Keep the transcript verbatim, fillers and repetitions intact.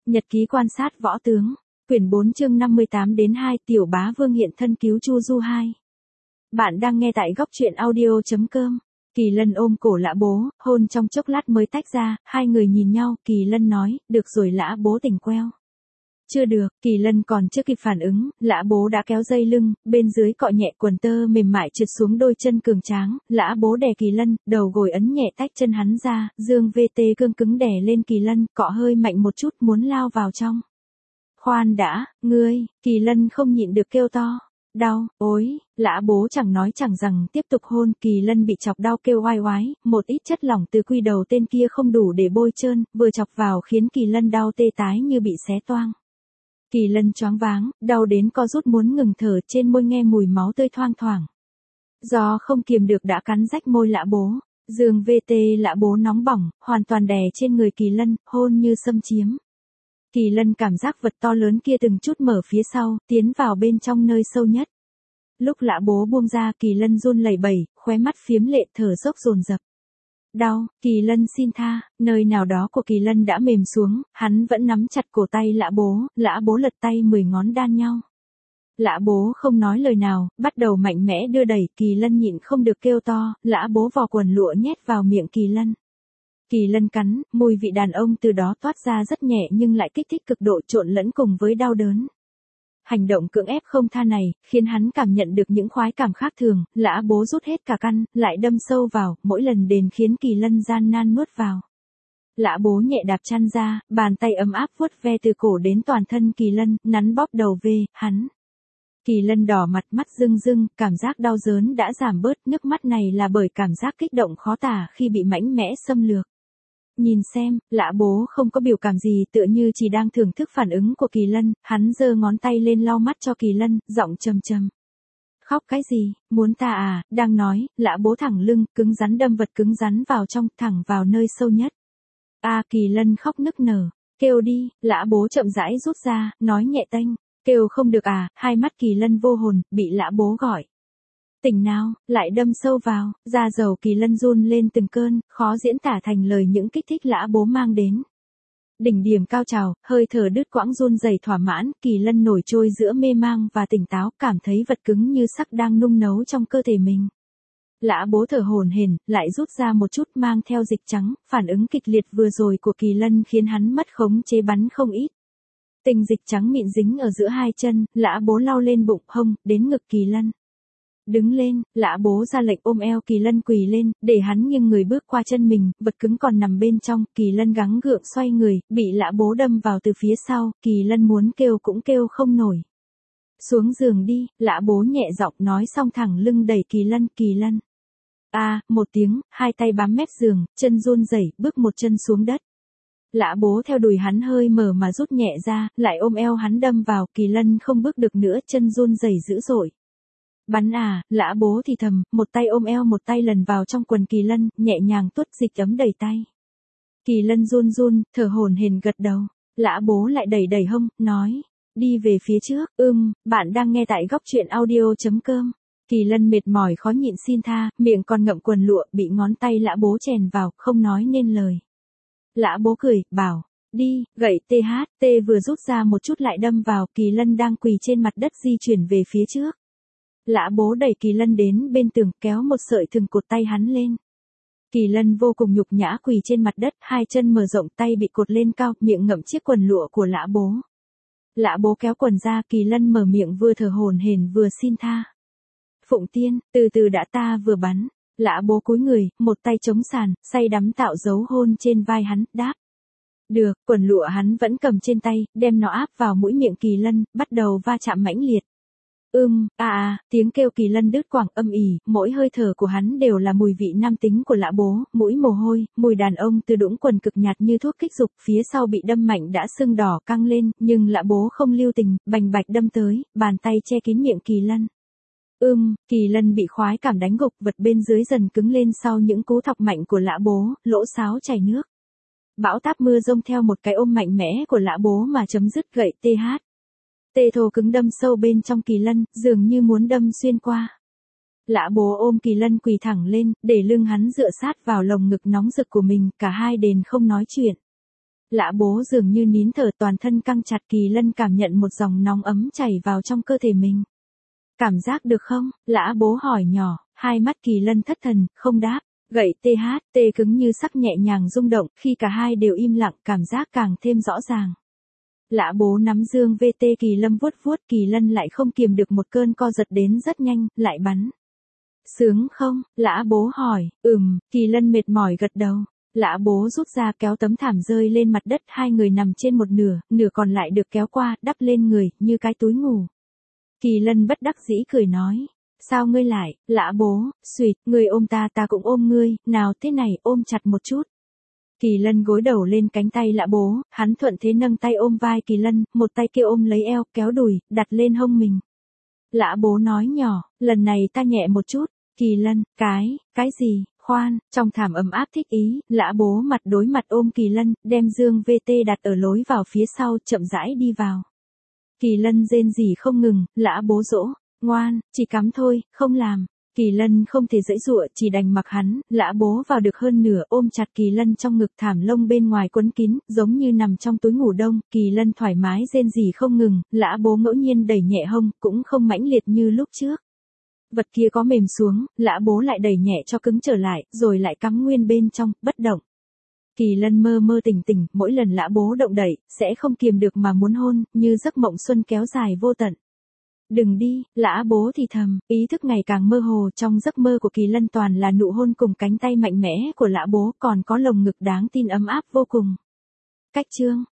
Nhật ký quan sát võ tướng, quyển bốn chương năm mươi tám đến hai, Tiểu Bá Vương hiện thân cứu Chu Du hai. Bạn đang nghe tại góc truyện audio chấm com. Kỳ Lân ôm cổ Lã Bố, hôn trong chốc lát mới tách ra, hai người nhìn nhau, Kỳ Lân nói, được rồi Lã Bố tỉnh queo. Chưa được, Kỳ Lân còn chưa kịp phản ứng, Lã Bố đã kéo dây lưng, bên dưới cọ nhẹ quần tơ mềm mại trượt xuống đôi chân cường tráng, Lã Bố đè Kỳ Lân, đầu gối ấn nhẹ tách chân hắn ra, dương vê tê cương cứng đè lên Kỳ Lân, cọ hơi mạnh một chút muốn lao vào trong. Khoan đã, ngươi, Kỳ Lân không nhịn được kêu to. Đau, ối, Lã Bố chẳng nói chẳng rằng tiếp tục hôn, Kỳ Lân bị chọc đau kêu oai oái, một ít chất lỏng từ quy đầu tên kia không đủ để bôi trơn, vừa chọc vào khiến Kỳ Lân đau tê tái như bị xé toang. Kỳ Lân choáng váng, đau đến co rút muốn ngừng thở, trên môi nghe mùi máu tươi thoang thoảng. Do không kiềm được đã cắn rách môi Lã Bố, giường vê tê Lã Bố nóng bỏng, hoàn toàn đè trên người Kỳ Lân, hôn như xâm chiếm. Kỳ Lân cảm giác vật to lớn kia từng chút mở phía sau, tiến vào bên trong nơi sâu nhất. Lúc Lã Bố buông ra, Kỳ Lân run lẩy bẩy, khóe mắt phiếm lệ, thở dốc dồn dập. Đau, Kỳ Lân xin tha, nơi nào đó của Kỳ Lân đã mềm xuống, hắn vẫn nắm chặt cổ tay Lã Bố, Lã Bố lật tay mười ngón đan nhau. Lã Bố không nói lời nào, bắt đầu mạnh mẽ đưa đẩy, Kỳ Lân nhịn không được kêu to, Lã Bố vò quần lụa nhét vào miệng Kỳ Lân. Kỳ Lân cắn, mùi vị đàn ông từ đó toát ra rất nhẹ nhưng lại kích thích cực độ trộn lẫn cùng với đau đớn. Hành động cưỡng ép không tha này, khiến hắn cảm nhận được những khoái cảm khác thường, Lã Bố rút hết cả căn, lại đâm sâu vào, mỗi lần đền khiến Kỳ Lân gian nan nuốt vào. Lã Bố nhẹ đạp chăn ra, bàn tay ấm áp vuốt ve từ cổ đến toàn thân Kỳ Lân, nắn bóp đầu về, hắn. Kỳ Lân đỏ mặt, mắt rưng rưng, cảm giác đau đớn đã giảm bớt, nước mắt này là bởi cảm giác kích động khó tả khi bị mạnh mẽ xâm lược. Nhìn xem, Lã Bố không có biểu cảm gì, tựa như chỉ đang thưởng thức phản ứng của Kỳ Lân, hắn giơ ngón tay lên lau mắt cho Kỳ Lân, giọng trầm trầm. Khóc cái gì, muốn ta à, đang nói, Lã Bố thẳng lưng, cứng rắn đâm vật cứng rắn vào trong, thẳng vào nơi sâu nhất. A à, Kỳ Lân khóc nức nở, kêu đi, Lã Bố chậm rãi rút ra, nói nhẹ tênh, kêu không được à, hai mắt Kỳ Lân vô hồn, bị Lã Bố gọi. Tỉnh nào, lại đâm sâu vào, da dầu Kỳ Lân run lên từng cơn, khó diễn tả thành lời những kích thích Lã Bố mang đến. Đỉnh điểm cao trào, hơi thở đứt quãng run rẩy thỏa mãn, Kỳ Lân nổi trôi giữa mê mang và tỉnh táo, cảm thấy vật cứng như sắc đang nung nấu trong cơ thể mình. Lã Bố thở hổn hển, lại rút ra một chút mang theo dịch trắng, phản ứng kịch liệt vừa rồi của Kỳ Lân khiến hắn mất khống chế bắn không ít. Tinh dịch trắng mịn dính ở giữa hai chân, Lã Bố lau lên bụng hông, đến ngực Kỳ Lân. Đứng lên, Lã Bố ra lệnh ôm eo Kỳ Lân quỳ lên, để hắn nghiêng người bước qua chân mình, vật cứng còn nằm bên trong, Kỳ Lân gắng gượng xoay người, bị Lã Bố đâm vào từ phía sau, Kỳ Lân muốn kêu cũng kêu không nổi. Xuống giường đi, Lã Bố nhẹ giọng nói xong thẳng lưng đẩy Kỳ Lân, Kỳ Lân. A, à, một tiếng, hai tay bám mép giường, chân run rẩy, bước một chân xuống đất. Lã Bố theo đùi hắn hơi mở mà rút nhẹ ra, lại ôm eo hắn đâm vào, Kỳ Lân không bước được nữa, chân run rẩy dữ dội. Bắn à, Lã Bố thì thầm, một tay ôm eo một tay lần vào trong quần Kỳ Lân, nhẹ nhàng tuốt dịch ấm đầy tay. Kỳ Lân run run, thở hổn hển gật đầu, Lã Bố lại đẩy đẩy hông, nói, đi về phía trước, ưm, bạn đang nghe tại góc truyện audio chấm com. Kỳ Lân mệt mỏi khó nhịn xin tha, miệng còn ngậm quần lụa, bị ngón tay Lã Bố chèn vào, không nói nên lời. Lã Bố cười, bảo, đi, gậy tê hát, tê vừa rút ra một chút lại đâm vào, Kỳ Lân đang quỳ trên mặt đất di chuyển về phía trước. Lã Bố đẩy Kỳ Lân đến bên tường, kéo một sợi thừng cột tay hắn lên. Kỳ Lân vô cùng nhục nhã quỳ trên mặt đất, hai chân mở rộng, tay bị cột lên cao, miệng ngậm chiếc quần lụa của Lã Bố. Lã Bố kéo quần ra, Kỳ Lân mở miệng vừa thở hổn hển vừa xin tha. Phụng Tiên, từ từ đã, ta vừa bắn. Lã Bố cúi người, một tay chống sàn, say đắm tạo dấu hôn trên vai hắn, đáp. Được, quần lụa hắn vẫn cầm trên tay, đem nó áp vào mũi miệng Kỳ Lân, bắt đầu va chạm mãnh liệt. Ưm, à à, tiếng kêu Kỳ Lân đứt quãng âm ỉ, mỗi hơi thở của hắn đều là mùi vị nam tính của Lã Bố, mũi mồ hôi, mùi đàn ông từ đũng quần cực nhạt như thuốc kích dục, phía sau bị đâm mạnh đã sưng đỏ căng lên, nhưng Lã Bố không lưu tình, bành bạch đâm tới, bàn tay che kín miệng Kỳ Lân. Ưm, Kỳ Lân bị khoái cảm đánh gục, vật bên dưới dần cứng lên sau những cú thọc mạnh của Lã Bố, lỗ sáo chảy nước. Bão táp mưa rông theo một cái ôm mạnh mẽ của Lã Bố mà chấm dứt, gậy tê hát. Tê thô cứng đâm sâu bên trong Kỳ Lân, dường như muốn đâm xuyên qua. Lã Bố ôm Kỳ Lân quỳ thẳng lên, để lưng hắn dựa sát vào lồng ngực nóng rực của mình, cả hai đền không nói chuyện. Lã bố dường như nín thở, toàn thân căng chặt. Kỳ Lân cảm nhận một dòng nóng ấm chảy vào trong cơ thể mình. Cảm giác được không? Lã bố hỏi nhỏ, hai mắt Kỳ Lân thất thần, không đáp. Gậy tê hát, tê cứng như sắc nhẹ nhàng rung động, khi cả hai đều im lặng, cảm giác càng thêm rõ ràng. Lã bố nắm dương vê tê Kỳ Lâm vuốt vuốt, Kỳ Lân lại không kiềm được một cơn co giật đến rất nhanh, lại bắn. Sướng không? Lã bố hỏi, ừm, Kỳ Lân mệt mỏi gật đầu. Lã bố rút ra kéo tấm thảm rơi lên mặt đất, hai người nằm trên một nửa, nửa còn lại được kéo qua, đắp lên người, như cái túi ngủ. Kỳ Lân bất đắc dĩ cười nói. Sao ngươi lại? Lã bố, xuỵt, ngươi ôm ta ta cũng ôm ngươi, nào thế này, ôm chặt một chút. Kỳ Lân gối đầu lên cánh tay Lã bố, hắn thuận thế nâng tay ôm vai Kỳ Lân, một tay kia ôm lấy eo, kéo đùi, đặt lên hông mình. Lã bố nói nhỏ, lần này ta nhẹ một chút. Kỳ Lân, cái, cái gì, khoan, trong thảm ấm áp thích ý, Lã bố mặt đối mặt ôm Kỳ Lân, đem dương vê tê đặt ở lối vào phía sau, chậm rãi đi vào. Kỳ Lân rên rỉ không ngừng, Lã bố dỗ. Ngoan, chỉ cắm thôi, không làm. Kỳ Lân không thể giãy giụa, chỉ đành mặc hắn. Lã bố vào được hơn nửa, ôm chặt Kỳ Lân trong ngực, thảm lông bên ngoài quấn kín, giống như nằm trong túi ngủ đông. Kỳ Lân thoải mái rên rỉ không ngừng, Lã bố ngẫu nhiên đẩy nhẹ hông, cũng không mãnh liệt như lúc trước. Vật kia có mềm xuống, Lã bố lại đẩy nhẹ cho cứng trở lại, rồi lại cắm nguyên bên trong, bất động. Kỳ Lân mơ mơ tỉnh tỉnh, mỗi lần Lã bố động đẩy, sẽ không kiềm được mà muốn hôn, như giấc mộng xuân kéo dài vô tận. Đừng đi, Lã bố thì thầm, ý thức ngày càng mơ hồ, trong giấc mơ của Kỳ Lân toàn là nụ hôn cùng cánh tay mạnh mẽ của Lã bố, còn có lồng ngực đáng tin ấm áp vô cùng. Cách chương